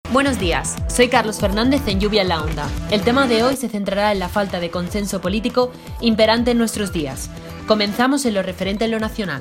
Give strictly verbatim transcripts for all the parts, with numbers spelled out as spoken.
Buenos días, soy Carlos Fernández en Lluvia en la Onda. El tema de hoy se centrará en la falta de consenso político imperante en nuestros días. Comenzamos en lo referente en lo nacional.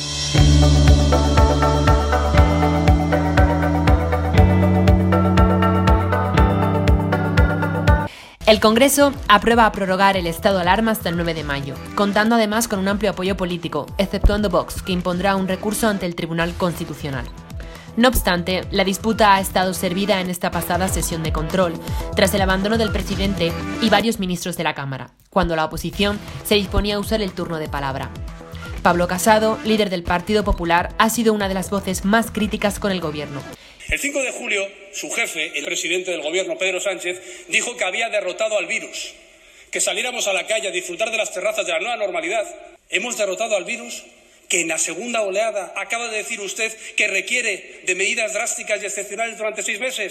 El Congreso aprueba prorrogar el estado de alarma hasta el nueve de mayo, contando además con un amplio apoyo político, exceptuando Vox, que impondrá un recurso ante el Tribunal Constitucional. No obstante, la disputa ha estado servida en esta pasada sesión de control, tras el abandono del presidente y varios ministros de la Cámara, cuando la oposición se disponía a usar el turno de palabra. Pablo Casado, líder del Partido Popular, ha sido una de las voces más críticas con el gobierno. El cinco de julio, su jefe, el presidente del gobierno, Pedro Sánchez, dijo que había derrotado al virus, que saliéramos a la calle a disfrutar de las terrazas de la nueva normalidad. ¿Hemos derrotado al virus? Que en la segunda oleada acaba de decir usted que requiere de medidas drásticas y excepcionales durante seis meses.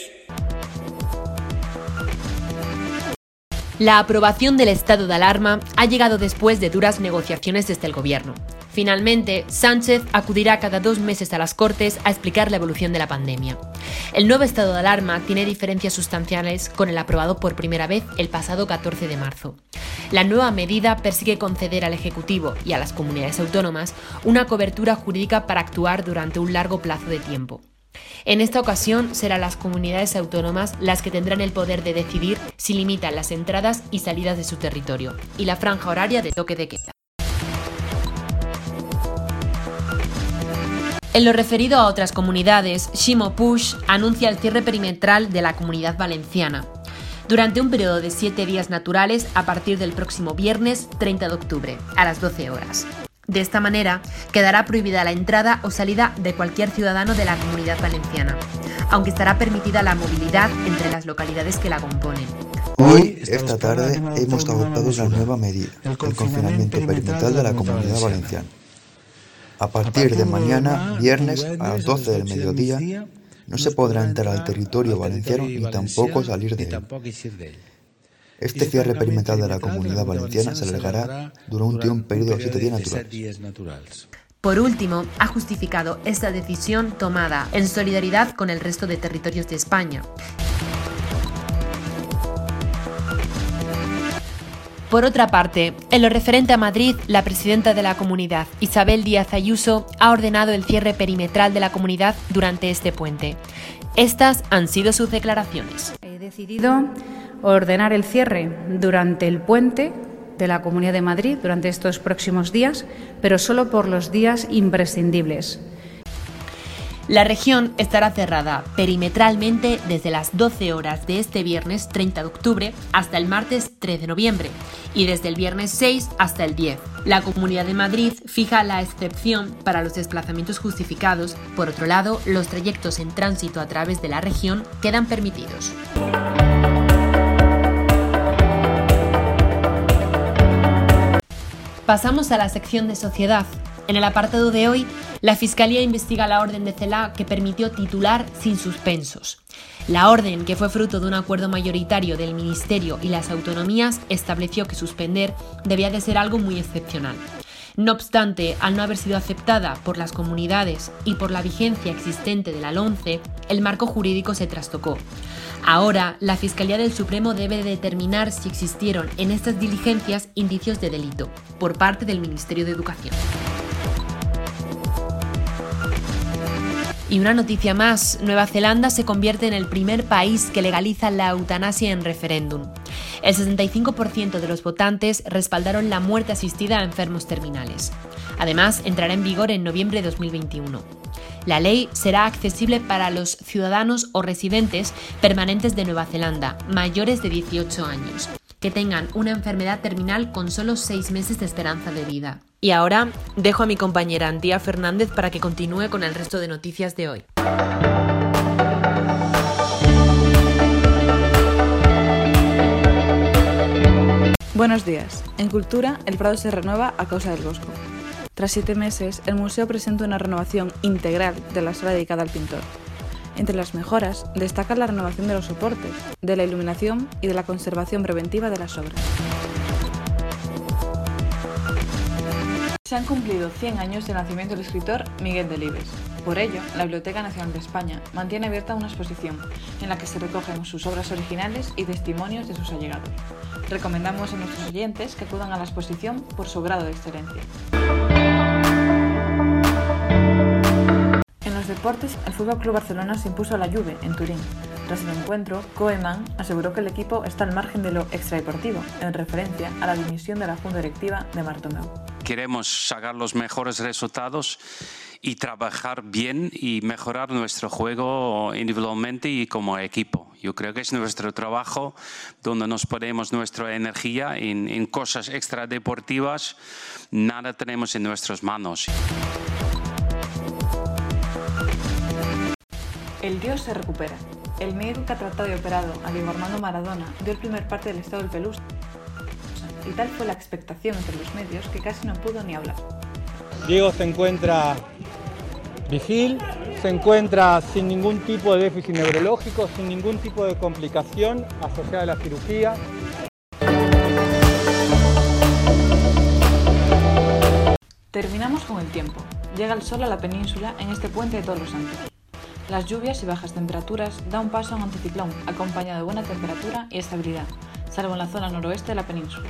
La aprobación del estado de alarma ha llegado después de duras negociaciones desde el gobierno. Finalmente, Sánchez acudirá cada dos meses a las Cortes a explicar la evolución de la pandemia. El nuevo estado de alarma tiene diferencias sustanciales con el aprobado por primera vez el pasado catorce de marzo. La nueva medida persigue conceder al Ejecutivo y a las comunidades autónomas una cobertura jurídica para actuar durante un largo plazo de tiempo. En esta ocasión serán las comunidades autónomas las que tendrán el poder de decidir si limitan las entradas y salidas de su territorio y la franja horaria de toque de queda. En lo referido a otras comunidades, Ximo Puig anuncia el cierre perimetral de la Comunidad Valenciana durante un periodo de siete días naturales a partir del próximo viernes treinta de octubre, a las doce horas. De esta manera, quedará prohibida la entrada o salida de cualquier ciudadano de la Comunidad Valenciana, aunque estará permitida la movilidad entre las localidades que la componen. Hoy, esta tarde, hemos adoptado una nueva medida, el confinamiento perimetral de la Comunidad Valenciana. A partir de mañana, viernes, a las doce del mediodía, no se podrá entrar al territorio valenciano ni tampoco salir de él. Este cierre perimetral de la Comunidad Valenciana se alargará durante un periodo de siete días naturales. Por último, ha justificado esta decisión tomada en solidaridad con el resto de territorios de España. Por otra parte, en lo referente a Madrid, la presidenta de la comunidad, Isabel Díaz Ayuso, ha ordenado el cierre perimetral de la comunidad durante este puente. Estas han sido sus declaraciones. He decidido ordenar el cierre durante el puente de la Comunidad de Madrid, durante estos próximos días, pero solo por los días imprescindibles. La región estará cerrada perimetralmente desde las doce horas de este viernes treinta de octubre hasta el martes tres de noviembre y desde el viernes seis hasta el diez. La Comunidad de Madrid fija la excepción para los desplazamientos justificados. Por otro lado, los trayectos en tránsito a través de la región quedan permitidos. Pasamos a la sección de sociedad. En el apartado de hoy, la Fiscalía investiga la orden de Celaá que permitió titular sin suspensos. La orden, que fue fruto de un acuerdo mayoritario del Ministerio y las autonomías, estableció que suspender debía de ser algo muy excepcional. No obstante, al no haber sido aceptada por las comunidades y por la vigencia existente de la LOMCE, el marco jurídico se trastocó. Ahora, la Fiscalía del Supremo debe determinar si existieron en estas diligencias indicios de delito por parte del Ministerio de Educación. Y una noticia más, Nueva Zelanda se convierte en el primer país que legaliza la eutanasia en referéndum. El sesenta y cinco por ciento de los votantes respaldaron la muerte asistida a enfermos terminales. Además, entrará en vigor en noviembre de dos mil veintiuno. La ley será accesible para los ciudadanos o residentes permanentes de Nueva Zelanda, mayores de dieciocho años, que tengan una enfermedad terminal con solo seis meses de esperanza de vida. Y ahora dejo a mi compañera Antía Fernández para que continúe con el resto de noticias de hoy. Buenos días. En Cultura, el Prado se renueva a causa del Bosco. Tras siete meses, el museo presenta una renovación integral de la sala dedicada al pintor. Entre las mejoras, destaca la renovación de los soportes, de la iluminación y de la conservación preventiva de las obras. Se han cumplido cien años del nacimiento del escritor Miguel Delibes. Por ello, la Biblioteca Nacional de España mantiene abierta una exposición en la que se recogen sus obras originales y testimonios de sus allegados. Recomendamos a nuestros oyentes que acudan a la exposición por su grado de excelencia. En los deportes, el F C Barcelona se impuso a la Juve en Turín. Tras el encuentro, Koeman aseguró que el equipo está al margen de lo extradeportivo, en referencia a la dimisión de la Junta Directiva de Bartomeu. Queremos sacar los mejores resultados y trabajar bien y mejorar nuestro juego individualmente y como equipo. Yo creo que es nuestro trabajo donde nos ponemos nuestra energía en, en cosas extradeportivas. Nada tenemos en nuestras manos. El Dios se recupera. El médico que ha tratado y operado a Diego Armando Maradona dio el primer parte del estado del Pelusa, y tal fue la expectación entre los medios que casi no pudo ni hablar. Diego se encuentra vigil, se encuentra sin ningún tipo de déficit neurológico, sin ningún tipo de complicación asociada a la cirugía. Terminamos con el tiempo. Llega el sol a la península en este puente de Todos los Santos. Las lluvias y bajas temperaturas dan un paso a un anticiclón, acompañado de buena temperatura y estabilidad, salvo en la zona noroeste de la península.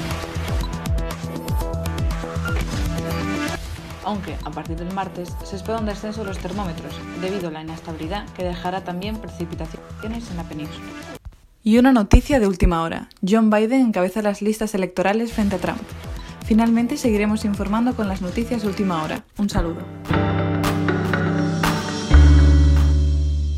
Aunque, a partir del martes, se espera un descenso de los termómetros, debido a la inestabilidad que dejará también precipitaciones en la península. Y una noticia de última hora. John Biden encabeza las listas electorales frente a Trump. Finalmente seguiremos informando con las noticias de última hora. Un saludo.